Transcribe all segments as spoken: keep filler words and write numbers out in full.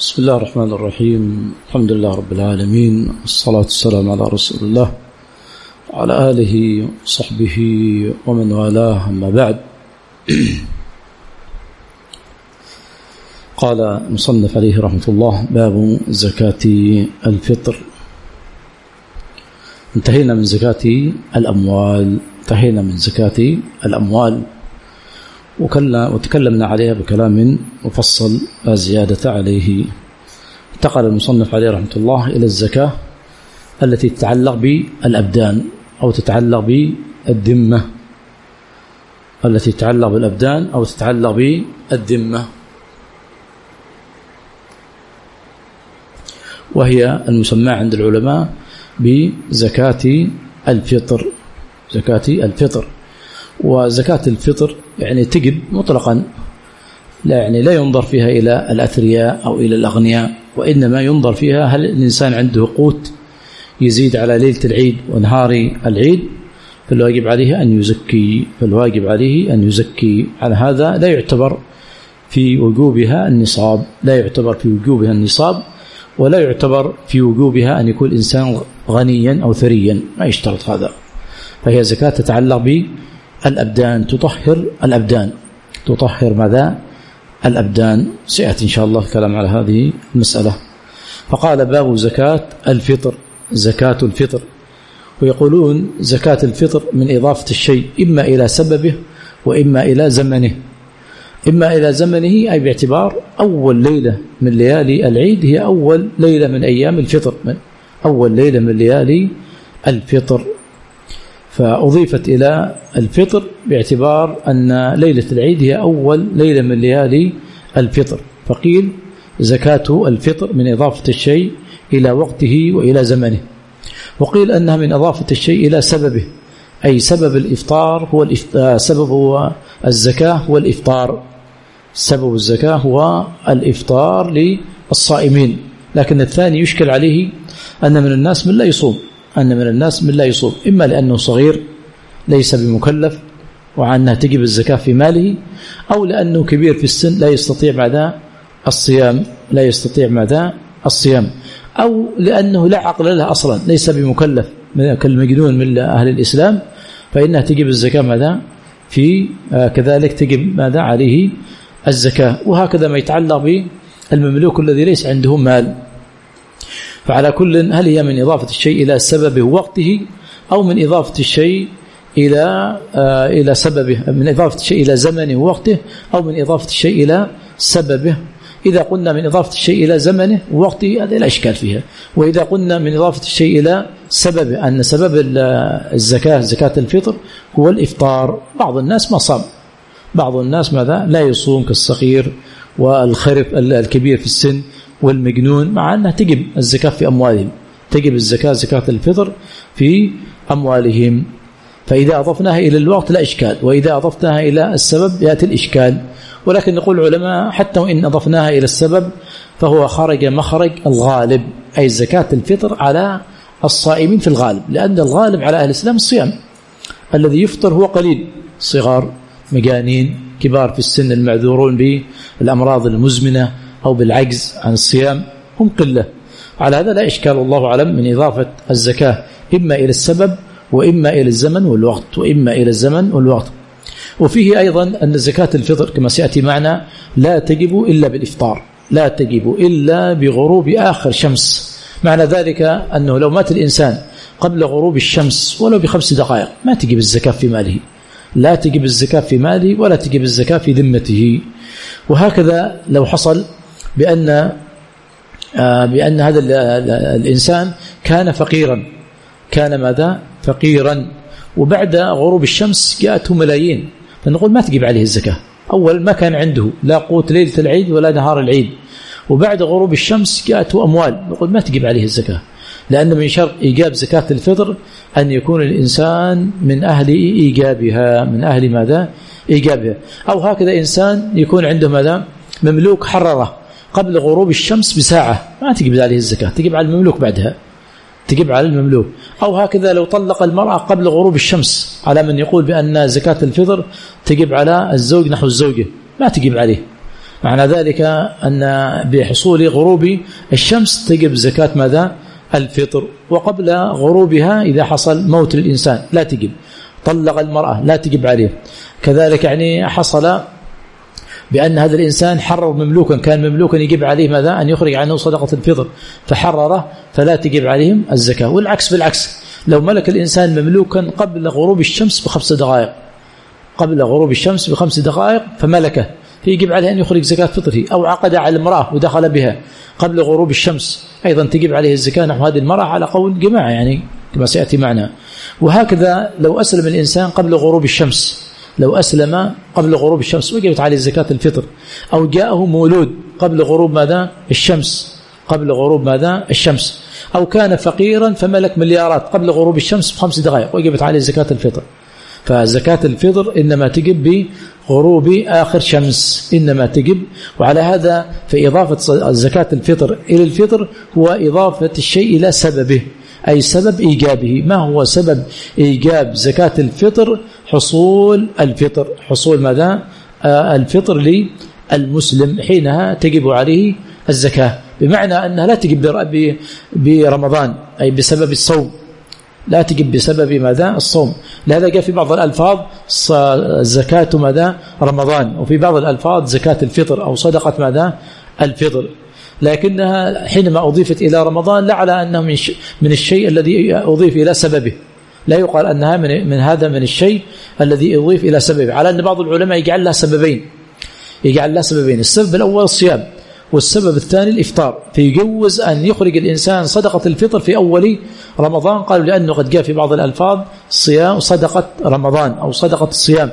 بسم الله الرحمن الرحيم. الحمد لله رب العالمين، والصلاة والسلام على رسول الله وعلى آله وصحبه ومن والاه، أما بعد. قال المصنف عليه رحمة الله: باب زكاة الفطر. انتهينا من زكاة الأموال انتهينا من زكاة الأموال وتكلمنا عليها بكلام مفصل لا زيادة عليه. انتقل المصنف عليه رحمة الله إلى الزكاة التي تتعلق بالأبدان أو تتعلق بالذمة التي تتعلق بالأبدان أو تتعلق بالذمة، وهي المسمى عند العلماء بزكاة الفطر. زكاة الفطر وزكاة الفطر يعني تجب مطلقا، لا يعني لا ينظر فيها إلى الأثرياء أو إلى الأغنياء، وإنما ينظر فيها هل الإنسان عنده قوت يزيد على ليلة العيد ونهار العيد، فالواجب عليه أن يزكي فالواجب عليه أن يزكي على هذا لا يعتبر في وجوبها النصاب لا يعتبر في وجوبها النصاب ولا يعتبر في وجوبها أن يكون الإنسان غنيا أو ثريا، ما يشترط هذا. فهي زكاة تتعلق بالأبدان، تطهر الأبدان تطهر ماذا؟ الأبدان. سيأتي إن شاء الله الكلام على هذه المسألة. فقال: باب زكاة الفطر. زكاة الفطر، ويقولون زكاة الفطر من إضافة الشيء إما إلى سببه وإما إلى زمنه. إما إلى زمنه أي باعتبار أول ليلة من ليالي العيد هي أول ليلة من أيام الفطر، من أول ليلة من ليالي الفطر، فأضيفت إلى الفطر باعتبار أن ليلة العيد هي أول ليلة من ليالي الفطر، فقيل زكاة الفطر من إضافة الشيء إلى وقته وإلى زمنه. وقيل أنها من إضافة الشيء إلى سببه، أي سبب الإفطار هو الإفطار سبب هو الزكاة هو الإفطار سبب الزكاة هو الإفطار للصائمين. لكن الثاني يشكل عليه أن من الناس من لا يصوم أن من الناس من لا يصوم إما لأنه صغير ليس بمكلف وعنها تجب الزكاة في ماله، أو لأنه كبير في السن لا يستطيع بعد الصيام لا يستطيع بعد الصيام أو لأنه لا عقل له أصلا ليس بمكلف كالمجنون من أهل الإسلام، فإنها تجب الزكاة ماذا في آه كذلك تجب ماذا عليه الزكاة. وهكذا ما يتعلق بالمملوك الذي ليس عنده مال. فعلى كل، هل هي من إضافة الشيء إلى سببه ووقته أو من إضافة الشيء إلى آه إلى سببه، من إضافة الشيء إلى زمنه ووقته أو من إضافة الشيء إلى سببه. إذا قلنا من إضافة الشيء إلى زمنه ووقته هذا لا إشكال فيها، وإذا قلنا من إضافة الشيء إلى سببه أن سبب الزكاة زكاة الفطر هو الإفطار. بعض الناس ما صام، بعض الناس ماذا لا يصوم كالصغير والخرف الكبير في السن والمجنون، مع أنها تجب الزكاة في أموالهم تجب الزكاة زكاة الفطر في أموالهم. فإذا أضفناها إلى الوقت لا إشكال، وإذا أضفناها إلى السبب يأتي الإشكال. ولكن نقول العلماء حتى وإن أضفناها إلى السبب فهو خرج مخرج الغالب، أي زكاة الفطر على الصائمين في الغالب، لأن الغالب على أهل الإسلام الصيام. الذي يفطر هو قليل، صغار، مجانين، كبار في السن المعذورون بالأمراض المزمنة أو بالعجز عن الصيام هم قلة. على هذا لا إشكال الله أعلم من إضافة الزكاة إما إلى السبب وإما إلى الزمن والوقت وإما إلى الزمن والوقت. وفيه أيضا أن زكاة الفطر كما سيأتي معنا لا تجب إلا بالإفطار لا تجب إلا بغروب آخر شمس. معنى ذلك أنه لو مات الإنسان قبل غروب الشمس ولو بخمس دقائق ما تجب الزكاة في ماله لا تجب الزكاة في ماله ولا تجب الزكاة في ذمته. وهكذا لو حصل بأن بأن هذا الإنسان كان فقيرا كان ماذا فقيرا وبعد غروب الشمس جاءته ملايين، فنقول ما تجب عليه الزكاة. أول ما كان عنده لا قوت ليلة العيد ولا نهار العيد، وبعد غروب الشمس جاءته أموال، نقول ما تجب عليه الزكاة، لأن من شرط إيجاب زكاة الفطر أن يكون الإنسان من أهل إيجابها من أهل ماذا إيجابها. أو هكذا إنسان يكون عنده ماذا مملوك حرره قبل غروب الشمس بساعة، ما تجب عليه الزكاة، تجب على المملوك بعدها تجب على المملوك. أو هكذا لو طلق المرأة قبل غروب الشمس، على من يقول بأن زكاة الفطر تجب على الزوج نحو الزوجة، ما تجب عليه، معنى ذلك أن بحصول غروب الشمس تجب زكاة ماذا؟ الفطر. وقبل غروبها إذا حصل موت الإنسان لا تجب، طلق المرأة لا تجب عليه. كذلك يعني حصل بأن هذا الإنسان حرر مملوكا، كان مملوكا يجب عليه ماذا؟ أن يخرج عنه صدقة الفطر فحرره فلا تجب عليهم الزكاة. والعكس بالعكس، لو ملك الإنسان مملوكا قبل غروب الشمس بخمس دقائق قبل غروب الشمس بخمس دقائق فملكه فيجب عليه أن يخرج زكاة فطره، أو عقد على المرأة ودخل بها قبل غروب الشمس أيضا تجب عليه الزكاة نحو هذه المرأة على قول جماعة يعني كما سيأتي معنا. وهكذا لو أسلم الإنسان قبل غروب الشمس لو أسلم قبل غروب الشمس وجبت عليه زكاة الفطر، أو جاءه مولود قبل غروب ماذا؟ الشمس قبل غروب ماذا؟ الشمس، أو كان فقيرا فملك مليارات قبل غروب الشمس بخمس دقائق وجبت عليه زكاة الفطر. فزكاة الفطر إنما تجب بغروب آخر شمس، إنما تجب. وعلى هذا فإضافة زكاة الفطر إلى الفطر هو إضافة الشيء إلى سببه، أي سبب إيجابه. ما هو سبب إيجاب زكاة الفطر؟ حصول الفطر حصول ماذا؟ آه الفطر للمسلم، حينها تجب عليه الزكاة، بمعنى أنها لا تجب برمضان أي بسبب الصوم، لا تجب بسبب ماذا؟ الصوم. لهذا جاء في بعض الألفاظ زكاة ماذا؟ رمضان، وفي بعض الألفاظ زكاة الفطر أو صدقة ماذا؟ الفطر. لكنها حينما أضيفت إلى رمضان لا على أنه من, من الشيء الذي أضيف إلى سببه، لا يقال أنها من, من هذا من الشيء الذي أضيف إلى سببه، على أن بعض العلماء يجعل لها سببين يجعل لها سببين السبب الأول الصيام، والسبب الثاني الإفطار. فيجوز أن يخرج الإنسان صدقة الفطر في أول رمضان، قالوا لأنه قد جاء في بعض الألفاظ صيام صدقة رمضان أو صدقة الصيام.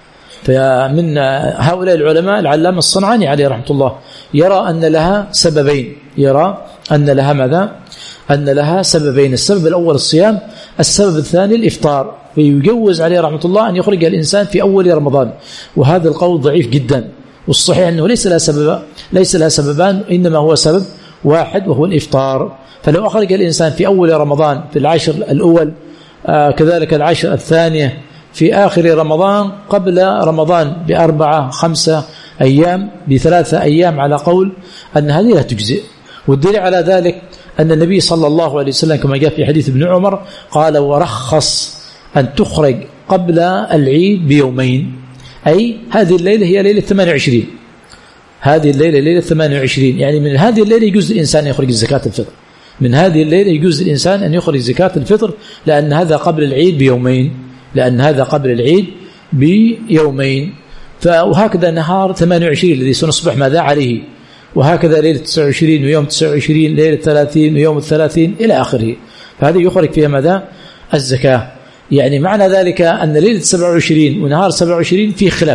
فمن هؤلاء العلماء العلامة الصنعاني عليه رحمة الله يرى أن لها سببين يرى أن لها ماذا؟ أن لها سببين، السبب الأول الصيام، السبب الثاني الإفطار. فيجوز عليه رحمة الله أن يخرج الإنسان في أول رمضان، وهذا القول ضعيف جدا، والصحيح أنه ليس لها سبب ليس لها سببان، إنما هو سبب واحد وهو الإفطار. فلو أخرج الإنسان في أول رمضان في العشر الأول، آه كذلك العشر الثانية في آخر رمضان، قبل رمضان بأربعة خمسة أيام بثلاثة أيام، على قول أن هذه لا تجزئ. والدليل على ذلك أن النبي صلى الله عليه وسلم كما جاء في حديث ابن عمر قال: ورخص أن تخرج قبل العيد بيومين، أي هذه الليلة هي ليلة ثمانية وعشرين هذه الليلة ليلة ثمانية وعشرين يعني من هذه الليلة يجوز الإنسان أن يخرج زكاة الفطر، من هذه الليلة يجوز الإنسان أن يخرج زكاة الفطر، لأن هذا قبل العيد بيومين لأن هذا قبل العيد بيومين. وهكذا نهار ثمانية وعشرين الذي سنصبح ماذا عليه، وهكذا ليلة تسعة وعشرين ويوم تسعة وعشرين، ليلة ثلاثين ويوم الثلاثين إلى آخره. فهذه يخرج فيها ماذا؟ الزكاة. يعني معنى ذلك أن ليلة سبعة وعشرين ونهار سبعة وعشرين فيه خلاف،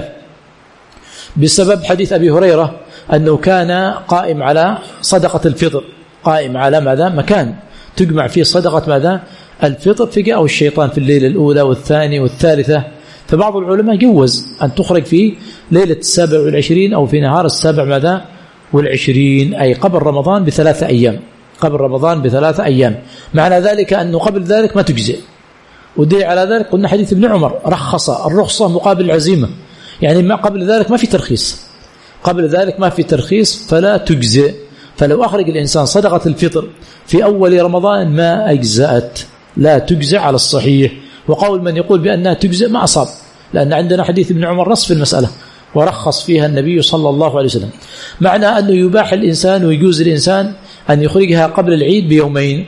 بسبب حديث أبي هريرة أنه كان قائم على صدقة الفطر، قائم على ماذا؟ مكان تجمع فيه صدقة ماذا؟ الفطر. فجاءه الشيطان في الليلة الأولى والثانية والثالثة. فبعض العلماء جوز أن تخرج في ليلة السابع والعشرين أو في نهار السابع ماذا؟ والعشرين، أي قبل رمضان بثلاثة أيام قبل رمضان بثلاثة أيام. معنى ذلك أنه قبل ذلك ما تجزئ. ودليل على ذلك قلنا حديث ابن عمر: رخص، الرخصة مقابل العزيمة، يعني ما قبل ذلك ما في ترخيص قبل ذلك ما في ترخيص فلا تجزئ. فلو أخرج الإنسان صدقة الفطر في أول رمضان ما أجزأت، لا تجزئ على الصحيح. وقول من يقول بأنها تجزئ ما أصاب، لأن عندنا حديث ابن عمر نص في المسألة ورخص فيها النبي صلى الله عليه وسلم. معنى أنه يباح الإنسان ويجوز الإنسان أن يخرجها قبل العيد بيومين.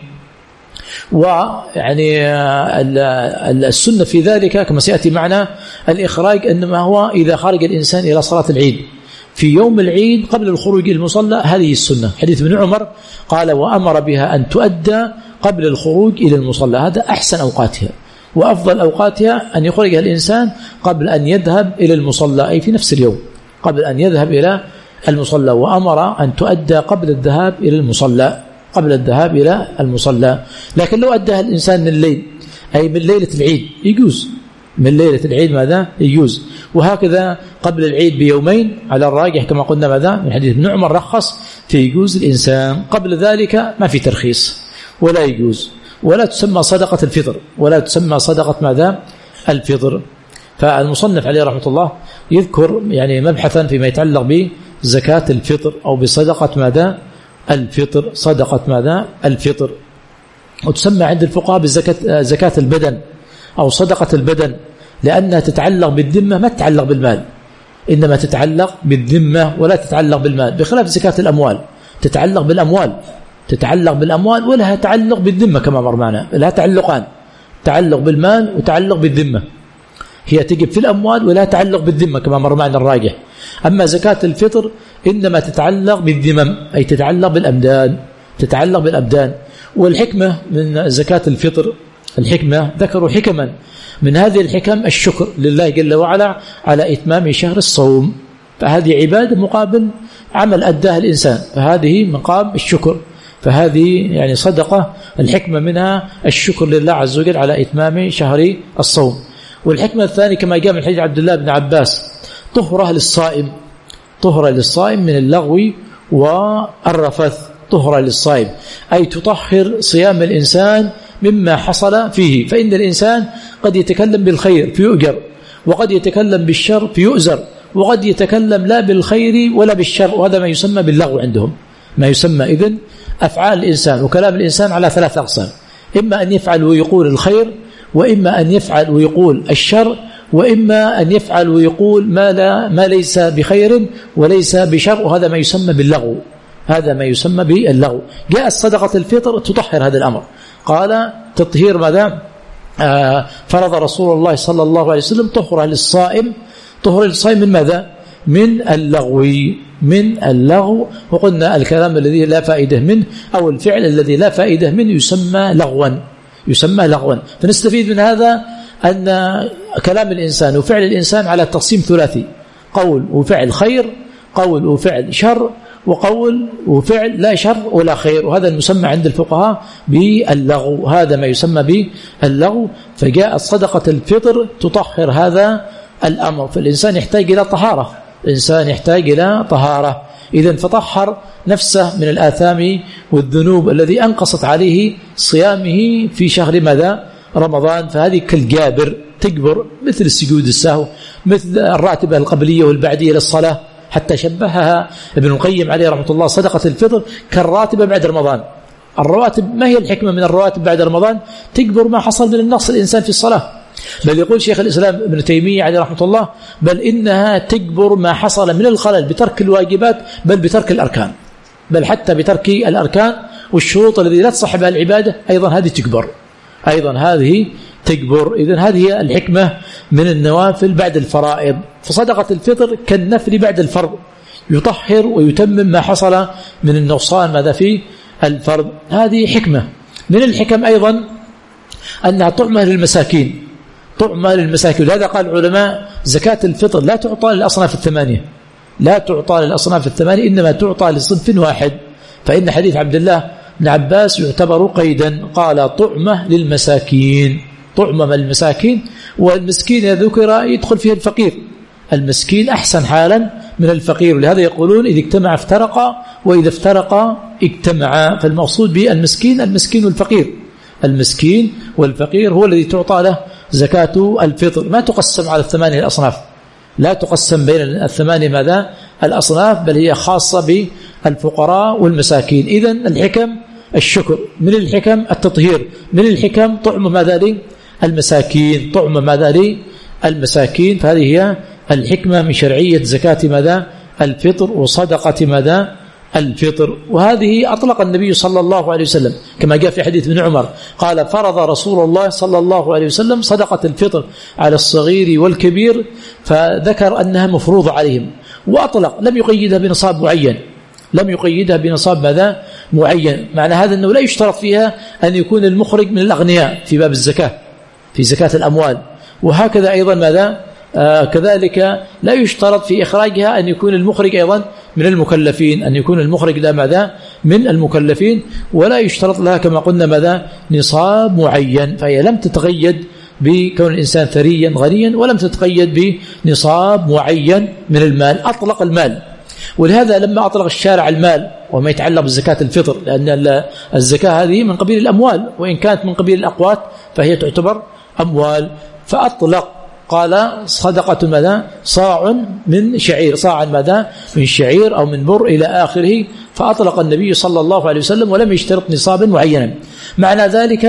ويعني السنة في ذلك كما سيأتي معنا الإخراج، إنما هو إذا خرج الإنسان إلى صلاة العيد في يوم العيد قبل الخروج إلى المصلى، هذه السنة. حديث ابن عمر قال: وأمر بها أن تؤدى قبل الخروج إلى المصلى. هذا أحسن أوقاتها وأفضل أوقاتها، أن يخرجها الإنسان قبل أن يذهب إلى المصلى، أي في نفس اليوم قبل أن يذهب إلى المصلى. وأمر أن تؤدى قبل الذهاب إلى المصلى قبل الذهاب إلى المصلى. لكن لو أداها الإنسان من الليل، أي من ليلة العيد، يجوز من ليلة العيد ماذا؟ يجوز. وهكذا قبل العيد بيومين على الراجح كما قلنا ماذا؟ من حديث ابن عمر رخص في يجوز الإنسان. قبل ذلك ما في ترخيص ولا يجوز، ولا تسمى صدقة الفطر ولا تسمى صدقة ماذا؟ الفطر. فالمصنف عليه رحمة الله يذكر يعني مبحثا فيما يتعلق زكاة الفطر أو بصدقة ماذا؟ الفطر، صدقة ماذا؟ الفطر. وتسمى عند الفقهاء بزكاة زكاة البدن أو صدقة البدن، لأنها تتعلق بالذمة ما تتعلق بالمال، إنما تتعلق بالذمة ولا تتعلق بالمال، بخلاف زكاة الأموال تتعلق بالأموال تتعلق بالأموال ولها تعلق بالذمة كما مر معنا، لها تعلقان، تعلق بالمال وتعلق بالذمة، هي تجب في الأموال ولا تعلق بالذمة كما مر معنا الراجح. أما زكاة الفطر إنما تتعلق بالذمم، أي تتعلق بالأبدان، تتعلق بالأبدان. والحكمة من زكاة الفطر، الحكمة ذكروا حكما، من هذه الحكم الشكر لله جل وعلا على إتمام شهر الصوم، فهذه عبادة مقابل عمل أداه الإنسان، فهذه مقام الشكر، فهذه يعني صدقة، الحكمة منها الشكر لله عز وجل على إتمام شهر الصوم. والحكمة الثانية كما جاء من حديث عبد الله بن عباس طهرة للصائم، طهرة للصائم من اللغو والرفث، طهرة للصائم أي تطهر صيام الإنسان مما حصل فيه، فإن الإنسان قد يتكلم بالخير فيؤجر، وقد يتكلم بالشر فيؤزر، وقد يتكلم لا بالخير ولا بالشر، وهذا ما يسمى باللغو عندهم، ما يسمى إذن أفعال الإنسان وكلام الإنسان على ثلاث أقسام، إما أن يفعل ويقول الخير، وإما أن يفعل ويقول الشر، وإما أن يفعل ويقول ما, لا ما ليس بخير وليس بشر، وهذا ما يسمى باللغو، هذا ما يسمى باللغو. جاءت صدقة الفطر تطهر هذا الأمر، قال تطهير ماذا؟ آه فرض رسول الله صلى الله عليه وسلم طهرة للصائم، طهرة للصائم من ماذا؟ من اللغو، من اللغو. وقلنا الكلام الذي لا فائدة منه أو الفعل الذي لا فائدة منه يسمى لغوا، يسمى لغوا. فنستفيد من هذا أن كلام الإنسان وفعل الإنسان على تقسيم ثلاثي، قول وفعل خير، قول وفعل شر، وقول وفعل لا شر ولا خير، وهذا المسمى عند الفقهاء باللغو، هذا ما يسمى باللغو. فجاء صدقة الفطر تطهر هذا الأمر، فالإنسان يحتاج إلى طهارة، الإنسان يحتاج إلى طهارة، إذن فطهر نفسه من الآثام والذنوب الذي أنقصت عليه صيامه في شهر ماذا؟ رمضان. فهذه كالجابر تجبر، مثل السجود السهو، مثل الراتبة القبلية والبعدية للصلاة، حتى شبهها ابن القيم عليه رحمة الله صدقة الفطر كالراتبة بعد رمضان. الرواتب ما هي الحكمة من الرواتب بعد رمضان؟ تجبر ما حصل من النقص الإنسان في الصلاة، بل يقول شيخ الإسلام ابن تيمية عليه رحمة الله بل إنها تجبر ما حصل من الخلل بترك الواجبات، بل بترك الأركان، بل حتى بترك الأركان والشروط الذي لا تصح بها العبادة أيضا هذه تجبر، أيضا هذه تجبر. إذن هذه الحكمة من النوافل بعد الفرائض. فصدقة الفطر كالنفل بعد الفرض، يطهر ويتمم ما حصل من النقصان ماذا في الفرض، هذه حكمة. من الحكم أيضا أنها طعمة للمساكين، طعمة للمساكين. لهذا قال العلماء زكاة الفطر لا تعطى للأصناف الثمانية، لا تعطى للأصناف الثمانية، إنما تعطى لصنف واحد. فإن حديث عبد الله بن عباس يعتبر قيدا، قال طعمة للمساكين، طعمة للمساكين. والمسكين إذا ذكر يدخل فيه الفقير، المسكين أحسن حالا من الفقير، ولهذا يقولون إذا اجتمع افترقا وإذا افترقا اجتمعا. فالمقصود بالمسكين المسكين والفقير، المسكين والفقير هو الذي تعطى له زكاة الفطر. ما تقسم على الثمانية الأصناف، لا تقسم بين الثمانية ماذا الأصناف، بل هي خاصة بالفقراء والمساكين. إذن الحكم الشكر، من الحكم التطهير، من الحكم طعم ماذا للمساكين، طعم ماذا للمساكين. فهذه هي الحكمة من شرعية زكاة ماذا الفطر وصدقة ماذا الفطر. وهذه أطلق النبي صلى الله عليه وسلم كما جاء في حديث ابن عمر قال فرض رسول الله صلى الله عليه وسلم صدقة الفطر على الصغير والكبير، فذكر أنها مفروضة عليهم، وأطلق لم يقيدها بنصاب معين، لم يقيدها بنصاب ماذا معين. معنى هذا أنه لا يشترط فيها أن يكون المخرج من الأغنياء في باب الزكاة، في زكاة الأموال. وهكذا أيضا ماذا آه كذلك لا يشترط في إخراجها أن يكون المخرج أيضا من المكلفين، أن يكون المخرج لا ماذا من المكلفين، ولا يشترط لها كما قلنا ماذا نصاب معين. فهي لم تتقيد بكون الإنسان ثريا غنيا، ولم تتقيد بنصاب معين من المال، أطلق المال. ولهذا لما أطلق الشارع المال وما يتعلق بزكاة الفطر، لأن الزكاة هذه من قبيل الأموال، وإن كانت من قبيل الأقوات فهي تعتبر أموال، فأطلق قال صدقة ماذا؟ صاع من شعير، صاعا ماذا؟ من شعير أو من بر إلى آخره. فأطلق النبي صلى الله عليه وسلم ولم يشترط نصابا معينا. معنى ذلك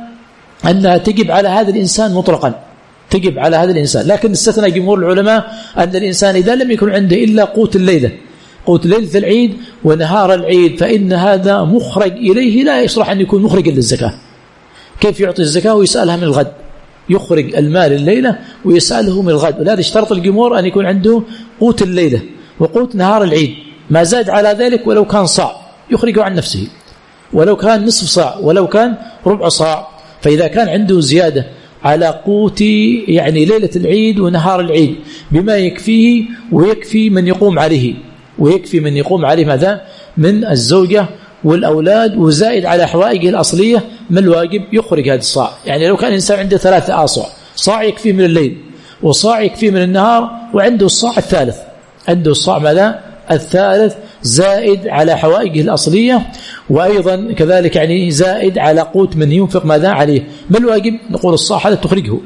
أنها تجب على هذا الإنسان مطلقا، تجب على هذا الإنسان. لكن استثنى جمهور العلماء أن الإنسان إذا لم يكن عنده إلا قوت الليلة، قوت ليلة العيد ونهار العيد، فإن هذا مخرج إليه لا يصلح أن يكون مخرجا للزكاة. كيف يعطي الزكاة ويسألها من الغد؟ يخرج المال الليلة ويسأله من الغد. ولهذا اشترط الجمهور أن يكون عنده قوت الليلة وقوت نهار العيد، ما زاد على ذلك ولو كان صاع يخرجه عن نفسه، ولو كان نصف صاع، ولو كان ربع صاع. فإذا كان عنده زيادة على قوت يعني ليلة العيد ونهار العيد بما يكفيه ويكفي من يقوم عليه، ويكفي من يقوم عليه ماذا؟ من الزوجة والأولاد، وزائد على حوائجه الأصلية، ما الواجب؟ يخرج هذا الصاع. يعني لو كان إنسان عنده ثلاثة آصع، صاع يكفيه من الليل وصاع يكفيه من النهار، وعنده الصاع الثالث، عنده الصاع ماذا؟ الثالث زائد على حوائجه الأصلية، وأيضا كذلك يعني زائد على قوت من ينفق ماذا عليه. ما الواجب؟ نقول الصاع هذا تخرجه،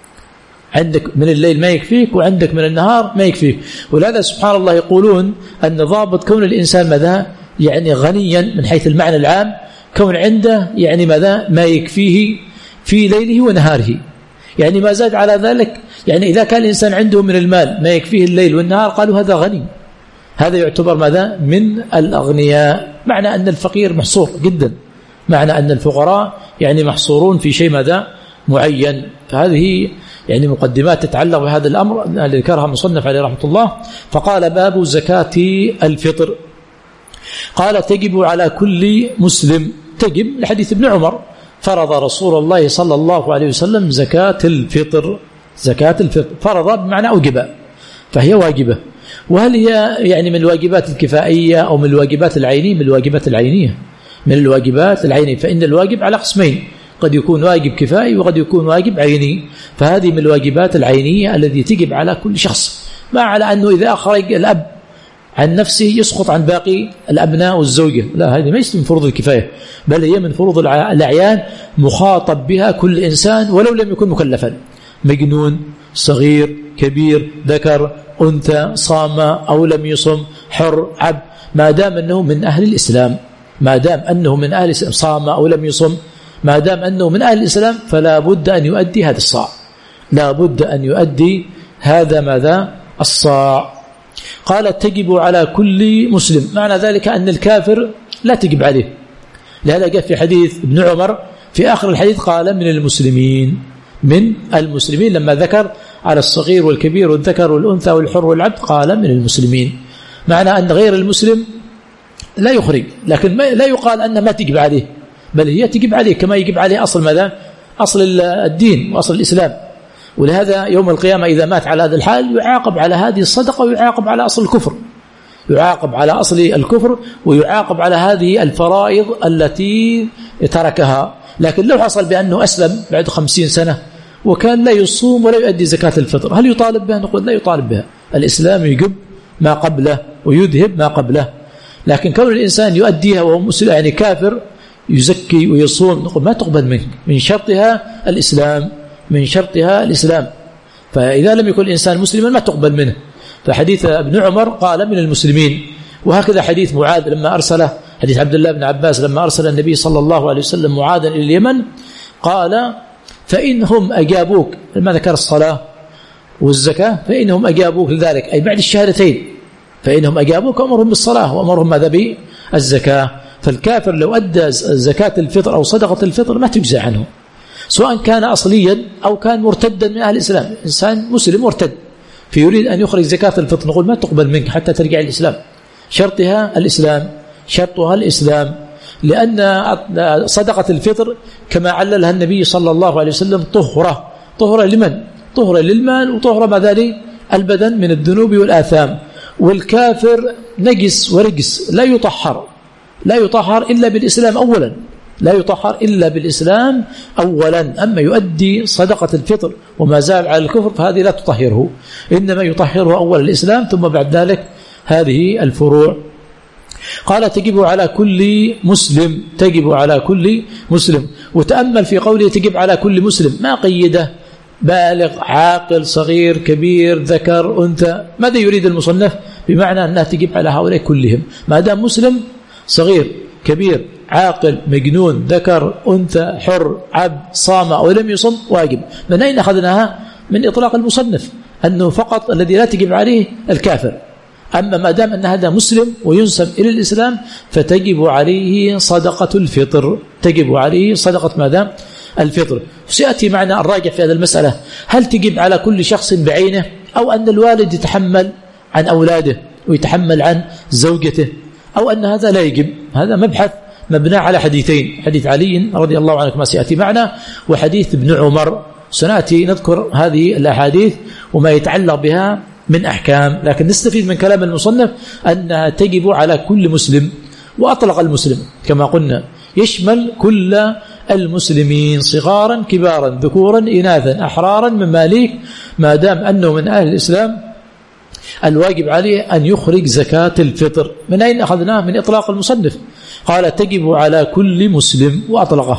عندك من الليل ما يكفيك وعندك من النهار ما يكفيك. ولهذا سبحان الله يقولون أن ضابط كون الإنسان ماذا؟ يعني غنيا من حيث المعنى العام، كون عنده يعني ماذا؟ ما يكفيه في ليله ونهاره. يعني ما زاد على ذلك، يعني إذا كان الإنسان عنده من المال ما يكفيه الليل والنهار قالوا هذا غني، هذا يعتبر ماذا؟ من الأغنياء. معنى أن الفقير محصور جدا، معنى أن الفقراء يعني محصورون في شيء ماذا؟ معين. فهذه يعني مقدمات تتعلق بهذا الأمر اللي ذكرها مصنف عليه رحمة الله. فقال باب زكاة الفطر. قال تجب على كل مسلم، تجب لحديث ابن عمر فرض رسول الله صلى الله عليه وسلم زكاة الفطر. زكاة الفطر فرض بمعنى أوجب، فهي واجبة. وهل هي يعني من الواجبات الكفائية أو من الواجبات العينية؟ من الواجبات العينية، من الواجبات العينية. فإن الواجب على قسمين، قد يكون واجب كفائي وقد يكون واجب عيني. فهذه من الواجبات العينية التي تجب على كل شخص، ما على أنه إذا أخرج الأب عن نفسه يسقط عن باقي الأبناء والزوجة، لا، هذه ليست من فروض الكفاية، بل هي من فروض الأعيان مخاطب بها كل إنسان ولو لم يكن مكلفا، مجنون، صغير، كبير، ذكر، أنثى، صام أو لم يصم، حر، عبد، ما دام أنه من أهل الإسلام، ما دام أنه من أهل الإسلام، صام أو لم يصم، ما دام أنه من أهل الإسلام فلا بد أن يؤدي هذا الصاع، لا بد أن يؤدي هذا ماذا؟ الصاع. قال تجب على كل مسلم، معنى ذلك أن الكافر لا تجب عليه. لهذا جاء في حديث ابن عمر في آخر الحديث قال من المسلمين، من المسلمين، لما ذكر على الصغير والكبير والذكر والأنثى والحر والعبد قال من المسلمين. معنى أن غير المسلم لا يخرج، لكن لا يقال أن ما تجب عليه، بل هي تجب عليه كما يجب عليه أصل ماذا؟ أصل الدين وأصل الإسلام. ولهذا يوم القيامة إذا مات على هذا الحال يعاقب على هذه الصدقة ويعاقب على أصل الكفر، يعاقب على أصل الكفر ويعاقب على هذه الفرائض التي تركها. لكن لو حصل بأنه أسلم بعد خمسين سنة وكان لا يصوم ولا يؤدي زكاة الفطر، هل يطالب بها؟ نقول لا يطالب بها. الإسلام يجب ما قبله ويذهب ما قبله. لكن كون الإنسان يؤديها وهو مسلم يعني كافر يزكي ويصوم، نقول ما تقبل منه، من شرطها الإسلام، من شرطها الإسلام. فإذا لم يكن الإنسان مسلما ما تقبل منه. فحديث ابن عمر قال من المسلمين. وهكذا حديث معاذ لما أرسله، حديث عبد الله بن عباس لما أرسل النبي صلى الله عليه وسلم معاذا إلى اليمن قال فإنهم أجابوك، لما ذكر الصلاة والزكاة، فإنهم أجابوك لذلك أي بعد الشهادتين، فإنهم أجابوك أمرهم بالصلاة وأمرهم ماذا؟ بالزكاة. فالكافر لو أدى زكاة الفطر أو صدقة الفطر ما تجزى عنه، سواء كان أصليا أو كان مرتدا من أهل الإسلام. إنسان مسلم مرتد فيريد أن يخرج زكاة الفطر، نقول ما تقبل منك حتى ترجع الإسلام، شرطها الإسلام، شرطها الإسلام. لأن صدقة الفطر كما عللها النبي صلى الله عليه وسلم طهرة، طهرة لمن؟ طهرة للمال وطهرة ماذا؟ البدن من الذنوب والآثام. والكافر نجس ورجس لا يطهر، لا يطهر إلا بالإسلام أولا، لا يطهر إلا بالإسلام أولا. أما يؤدي صدقة الفطر وما زال على الكفر فهذه لا تطهره، إنما يطهره أولا الإسلام ثم بعد ذلك هذه الفروع. قال تجب على كل مسلم، تجب على كل مسلم. وتأمل في قوله تجب على كل مسلم، ما قيده بالغ عاقل صغير كبير ذكر أنثى. ماذا يريد المصنف؟ بمعنى أنها تجب على هؤلاء كلهم، ما دام مسلم صغير كبير عاقل مجنون ذكر أنثى حر عبد صام أو لم يصم واجب. من أين أخذناها؟ من إطلاق المصنف أنه فقط الذي لا تجب عليه الكافر. أما ما دام أن هذا مسلم وينسب إلى الإسلام فتجب عليه صدقة الفطر، تجب عليه صدقة ماذا؟ الفطر. سيأتي معنا الراجع في هذه المسألة، هل تجب على كل شخص بعينه أو أن الوالد يتحمل عن أولاده ويتحمل عن زوجته أو أن هذا لا يجب؟ هذا مبحث مبنى على حديثين، حديث علي رضي الله عنه كما سيأتي معنا وحديث ابن عمر. سنأتي نذكر هذه الأحاديث وما يتعلق بها من أحكام، لكن نستفيد من كلام المصنف أنها تجب على كل مسلم. وأطلق المسلم كما قلنا يشمل كل المسلمين صغارا كبارا ذكورا إناثا أحرارا مماليك، ما دام أنه من أهل الإسلام الواجب عليه أن يخرج زكاة الفطر. من أين أخذناه؟ من إطلاق المصنف، قال تجب على كل مسلم وأطلقه.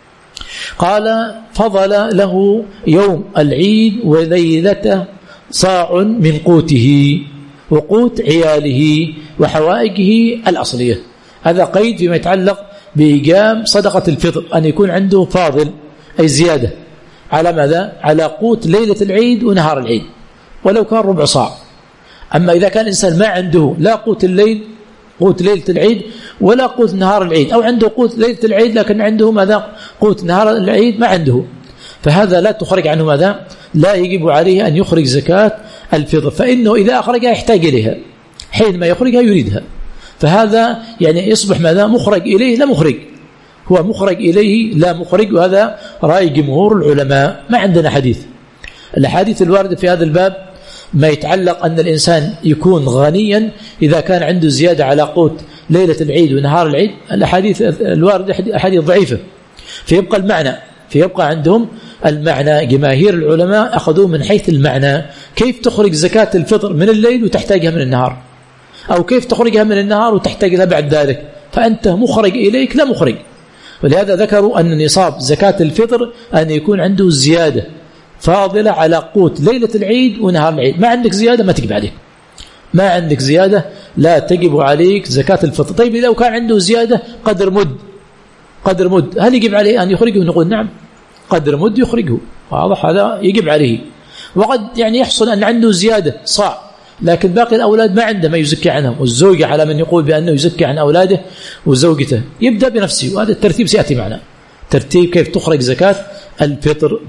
قال فضل له يوم العيد وليلته صاع من قوته وقوت عياله وحوائجه الأصلية. هذا قيد فيما يتعلق بإيجاب صدقة الفطر، أن يكون عنده فاضل أي زيادة على ماذا؟ على قوت ليلة العيد ونهار العيد ولو كان ربع صاع. أما إذا كان الإنسان ما عنده لا قوت الليل قوت ليلة العيد ولا قوت نهار العيد، أو عنده قوت ليلة العيد لكن عنده ماذا؟ قوت نهار العيد ما عنده، فهذا لا تخرج عنه ماذا؟ لا يجب عليه أن يخرج زكاة الفطر، فإنه إذا أخرجها يحتاج إليها، حينما يخرجها يريدها، فهذا يعني يصبح ماذا؟ مخرج إليه لا مخرج، هو مخرج إليه لا مخرج. وهذا رأي جمهور العلماء. ما عندنا حديث. الحديث الواردة في هذا الباب ما يتعلق أن الإنسان يكون غنيا إذا كان عنده زيادة على قوت ليلة العيد ونهار العيد، الأحاديث الواردة أحاديث ضعيفة، فيبقى المعنى فيبقى عندهم المعنى. جماهير العلماء أخذوه من حيث المعنى، كيف تخرج زكاة الفطر من الليل وتحتاجها من النهار، أو كيف تخرجها من النهار وتحتاجها بعد ذلك، فأنت مخرج إليك لا مخرج. ولهذا ذكروا أن نصاب زكاة الفطر أن يكون عنده زيادة فاضلة على قوت ليلة العيد ونهار العيد. ما عندك زيادة ما تجب عليك، ما عندك زيادة لا تجب عليك زكاة الفطر. طيب لو كان عنده زيادة قدر مد قدر مد هل يجب عليه أن يخرجه؟ نقول نعم، قدر مد يخرجه، واضح، هذا يجب عليه. وقد يعني يحصل أن عنده زيادة صاع لكن باقي الأولاد ما عنده ما يزكي عنهم، والزوجة على من يقول بأنه يزكي عن أولاده وزوجته، يبدأ بنفسه. وهذا الترتيب سيأتي معنا، ترتيب كيف تخرج زكاة الفطر.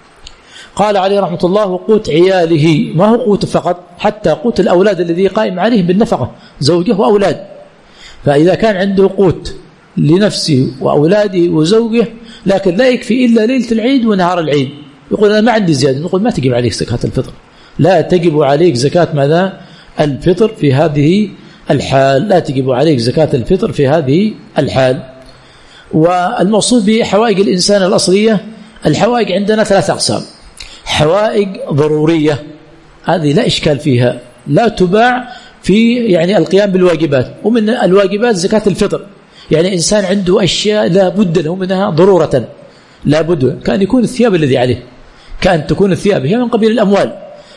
قال عليه رحمة الله وقوت عياله، ما هو قوت فقط، حتى قوت الأولاد الذي قائم عليه بالنفقة، زوجه وأولاد. فإذا كان عنده قوت لنفسه وأولاده وزوجه لكن لا يكفي إلا ليلة العيد ونهار العيد، يقول أنا ما عندي زيادة، نقول ما تجب عليك زكاة الفطر، لا تجب عليك زكاة ماذا؟ الفطر في هذه الحال، لا تجب عليك زكاة الفطر في هذه الحال. والمقصود بحوائج الإنسان الأصلية، الحوائج عندنا ثلاث أقسام. حوائج ضرورية، هذه لا إشكال فيها، لا تباع في يعني القيام بالواجبات، ومن الواجبات زكاة الفطر. يعني إنسان عنده أشياء لا بد له منها ضرورة، لا بد، كان يكون الثياب الذي عليه، كان تكون الثياب هي من قبيل الأموال،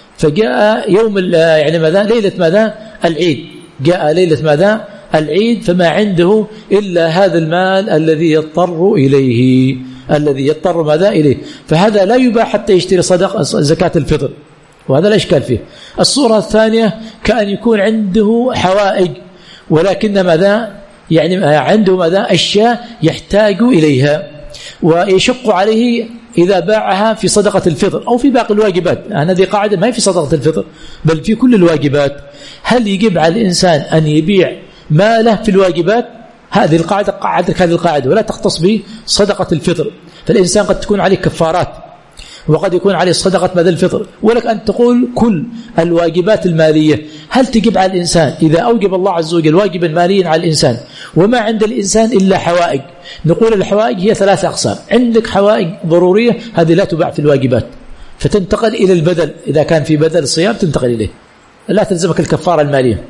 فجاء يوم يعني ماذا؟ ليلة ماذا؟ العيد، جاء ليلة ماذا؟ العيد، فما عنده إلا هذا المال الذي يضطر إليه، الذي يضطر ماذا إليه، فهذا لا يباع حتى يشتري صدقة زكاة الفطر، وهذا لا إشكال فيه. الصورة الثانية كأن يكون عنده حوائج ولكن ماذا؟ يعني عنده ماذا؟ أشياء يحتاج إليها ويشق عليه إذا باعها في صدقة الفطر أو في باقي الواجبات. هذه قاعدة ما هي في صدقة الفطر بل في كل الواجبات. هل يجب على الإنسان أن يبيع ماله في الواجبات؟ هذه القاعدة قاعدة هذه القاعدة ولا تختص بصدقة الفطر. فالإنسان قد تكون عليه كفارات وقد يكون عليه صدقة ماذا؟ الفطر. ولك أن تقول كل الواجبات المالية. هل تجب على الإنسان إذا أوجب الله عز وجل واجبا ماليا على الإنسان وما عند الإنسان إلا حوائج؟ نقول الحوائج هي ثلاثة أقسام. عندك حوائج ضرورية، هذه لا تباع في الواجبات فتنتقل إلى البدل، إذا كان في بدل الصيام تنتقل إليه، لا تلزمك الكفارة المالية.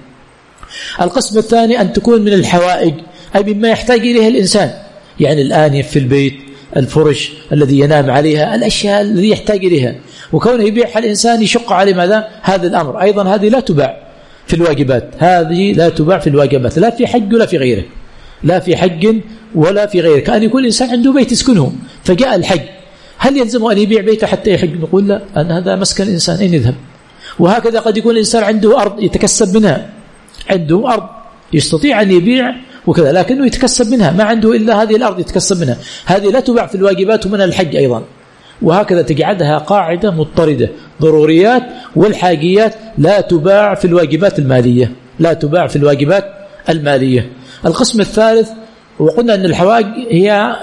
القسم الثاني أن تكون من الحوائج أي مما يحتاج إليه الإنسان، يعني الآنية في البيت، الفرش الذي ينام عليها، الأشياء الذي يحتاج إليها، وكونه يبيعها الإنسان يشق عليه ماذا؟ هذا الأمر. أيضا هذه لا تباع في الواجبات، هذه لا تباع في الواجبات، لا في حج ولا في غيره، لا في حج ولا في غيره. كأن يكون الإنسان عنده بيت يسكنه فجاء الحج، هل يلزمه أن يبيع بيته حتى يحج؟ نقول لا، أن هذا مسكن الإنسان أين يذهب؟ وهكذا قد يكون الإنسان عنده أرض يتكسب منها، عنده أرض يستطيع أن يبيع وكذا، لكنه يتكسب منها، ما عنده إلا هذه الأرض يتكسب منها، هذه لا تباع في الواجبات ومنها الحج أيضا. وهكذا تجعلها قاعدة مضطردة، ضروريات والحاجيات لا تباع في الواجبات المالية، لا تباع في الواجبات المالية. القسم الثالث، وقلنا أن الحوائج هي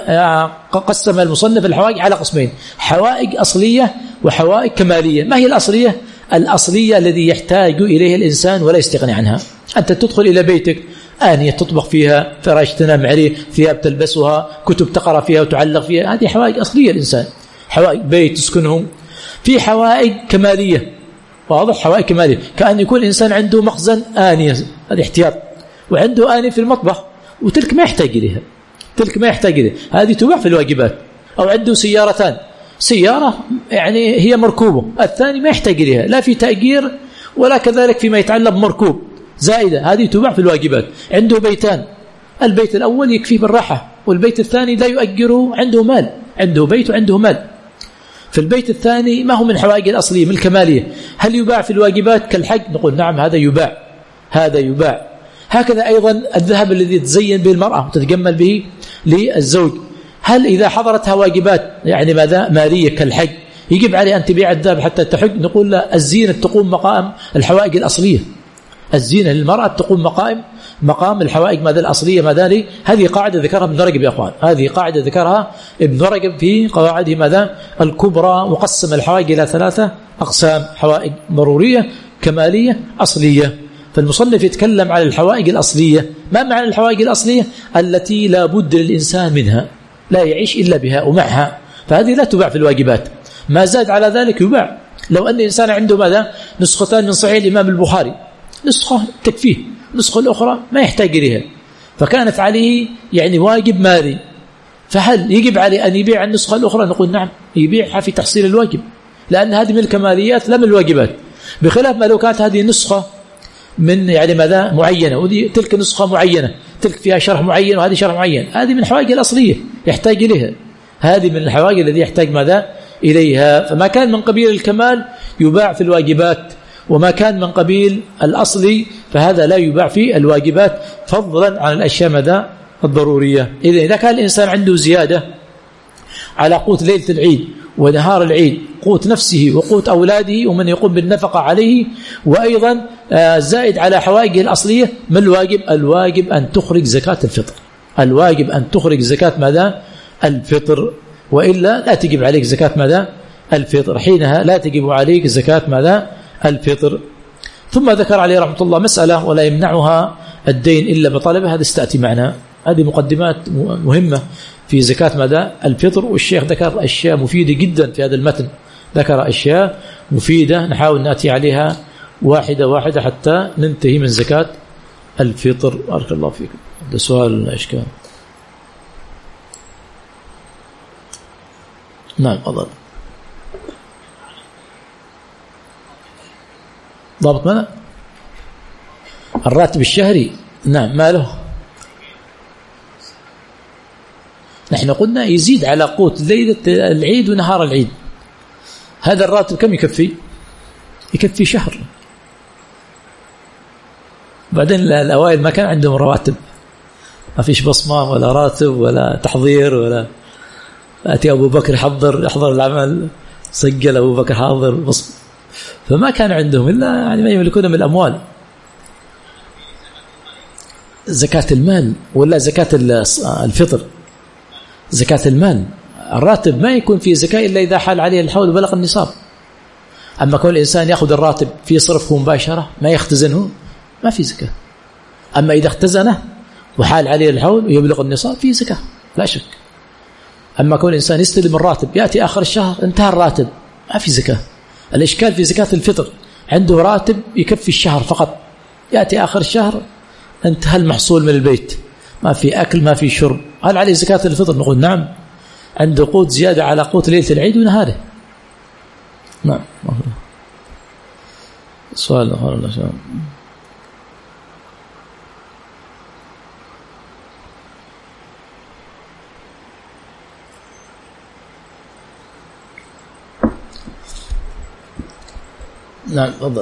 قسم المصنف الحوائج على قسمين، حوائج أصلية وحوائج كمالية. ما هي الأصلية؟ الأصلية الذي يحتاج إليه الإنسان ولا يستغني عنها. أنت تدخل إلى بيتك، آنية تطبخ فيها، فراش تنام عليه، ثياب تلبسها، كتب تقرأ فيها وتعلق فيها، هذه حوائج أصلية الإنسان، حوائج بيت تسكنهم. في حوائج كمالية، واضح؟ حوائج كمالية كأن يكون الإنسان عنده مخزن آنية، هذا احتياط، وعنده آنية في المطبخ وتلك ما يحتاج إليها، تلك ما يحتاج إليها، هذه تباع في الواجبات. أو عنده سيارتان، سيارة يعني هي مركوبة، الثاني ما يحتاج إليها لا في تأجير ولا كذلك فيما يتعلق بمركوب، زائدة، هذه تباع في الواجبات. عنده بيتان، البيت الأول يكفيه بالراحة، والبيت الثاني لا يؤجره، عنده مال، عنده بيت وعنده مال. في البيت الثاني ما هو من الحوائج الأصلية، من الكمالية. هل يباع في الواجبات كالحج؟ نقول نعم، هذا يباع، هذا يباع. هكذا أيضا الذهب الذي تزين به المرأة وتتجمل به للزوج، هل إذا حضرتها واجبات يعني ماذا مالية كالحج يجب عليه أن تبيع الذهب حتى تحج؟ نقول لا، الزينة تقوم مقام الحوائج الأصلية، الزينة للمرأة تقوم مقام مقام الحوائج ماذا الأصلية ماذا لي. هذه قاعدة ذكرها ابن رجب يا أخوان، هذه قاعدة ذكرها ابن رجب في قواعده ماذا الكبرى، وقسم الحوائج إلى ثلاثة أقسام، حوائج ضرورية، كمالية، أصلية. فالمصنف يتكلم على الحوائج الأصلية. ما معنى الحوائج الأصلية؟ التي لا بد للإنسان منها، لا يعيش إلا بها ومعها، فهذه لا تباع في الواجبات. ما زاد على ذلك يباع. لو أن الإنسان عنده ماذا نسختان من صحيح الإمام البخاري، نسخة تكفيه، نسخة الأخرى ما يحتاج إليها، فكانت عليه يعني واجب مالي، فهل يجب عليه أن يبيع النسخة الأخرى؟ نقول نعم، يبيعها في تحصيل الواجب، لأن هذه من الكماليات لا من الواجبات، بخلاف ما لو كانت هذه نسخة من يعني ماذا معينة، ودي تلك نسخة معينة، تلك فيها شرح معين وهذه شرح معين، هذه من الحوائج الأصلية يحتاج إليها، هذه من الحوائج الذي يحتاج ماذا إليها. فما كان من قبيل الكمال يباع في الواجبات، وما كان من قبيل الأصلي فهذا لا يباع في الواجبات، فضلا عن الأشياء ماذا الضرورية. إذا إذا كان الإنسان عنده زيادة على قوت ليلة العيد ونهار العيد، قوت نفسه وقوت أولاده ومن يقوم بالنفقة عليه، وأيضا زائد على حوائجه الأصلية، ما الواجب؟ الواجب أن تخرج زكاة الفطر، الواجب أن تخرج زكاة ماذا الفطر، وإلا لا تجب عليك زكاة ماذا الفطر، حينها لا تجب عليك زكاة ماذا الفطر. ثم ذكر عليه رحمة الله مسألة ولا يمنعها الدين إلا بطلبه، هذا استأتي معنا، هذه مقدمات مهمة في زكاة ماذا الفطر. والشيخ ذكر أشياء مفيدة جدا في هذا المتن، ذكر أشياء مفيدة نحاول نأتي عليها واحدة واحدة حتى ننتهي من زكاة الفطر. بارك الله فيكم. هذا سؤال إشكال. نعم أضل ضابط ماذا الراتب الشهري؟ نعم ما له؟ نحن قلنا يزيد على قوت ليلة العيد ونهار العيد. هذا الراتب كم يكفي؟ يكفي شهر. بعدين الأوائل ما كان عندهم رواتب، ما فيش بصمة ولا راتب ولا تحضير، ولا أتي أبو بكر حضر يحضر العمل، سجل أبو بكر حاضر بصمة، فما كان عندهم إلا يعني ما يملكون من الأموال. زكاة المال ولا زكاة الفطر؟ زكاة المال. الراتب ما يكون فيه زكاة إلا إذا حال عليه الحول وبلغ النصاب. أما كل إنسان يأخذ الراتب في صرفه مباشرة ما يختزنه ما في زكاة. أما إذا اختزنه وحال عليه الحول ويبلغ النصاب فيه زكاة لا شك. أما كل إنسان يستلم الراتب يأتي آخر الشهر انتهى الراتب ما في زكاة. الإشكال في زكاة الفطر، عنده راتب يكفي الشهر فقط، يأتي آخر الشهر انتهى المحصول من البيت، ما في أكل ما في شرب، هل عليه زكاة الفطر؟ نقول نعم عنده قوت زيادة على قوت ليلة العيد ونهاره. نعم. سؤال آخر ولا سؤال؟ نعم تفضل.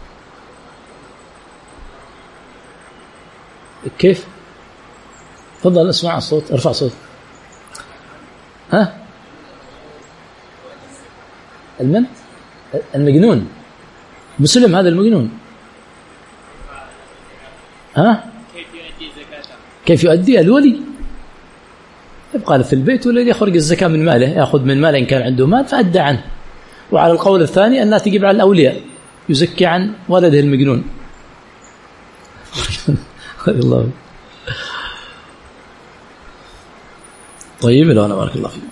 كيف؟ تفضل اسمع الصوت، ارفع صوت. ها؟ المن؟ المجنون مسلم هذا المجنون. ها؟ كيف يؤدي زكاته؟ كيف يؤدي الولي؟ يبقى في البيت ولا يخرج الزكاة من ماله، يأخذ من ماله إن كان عنده مال فأدى عنه. وعلى القول الثاني أنها تجيب على الأولياء، يزكي عن ولده المجنون. الله. طيب لو أنا بارك الله فيك.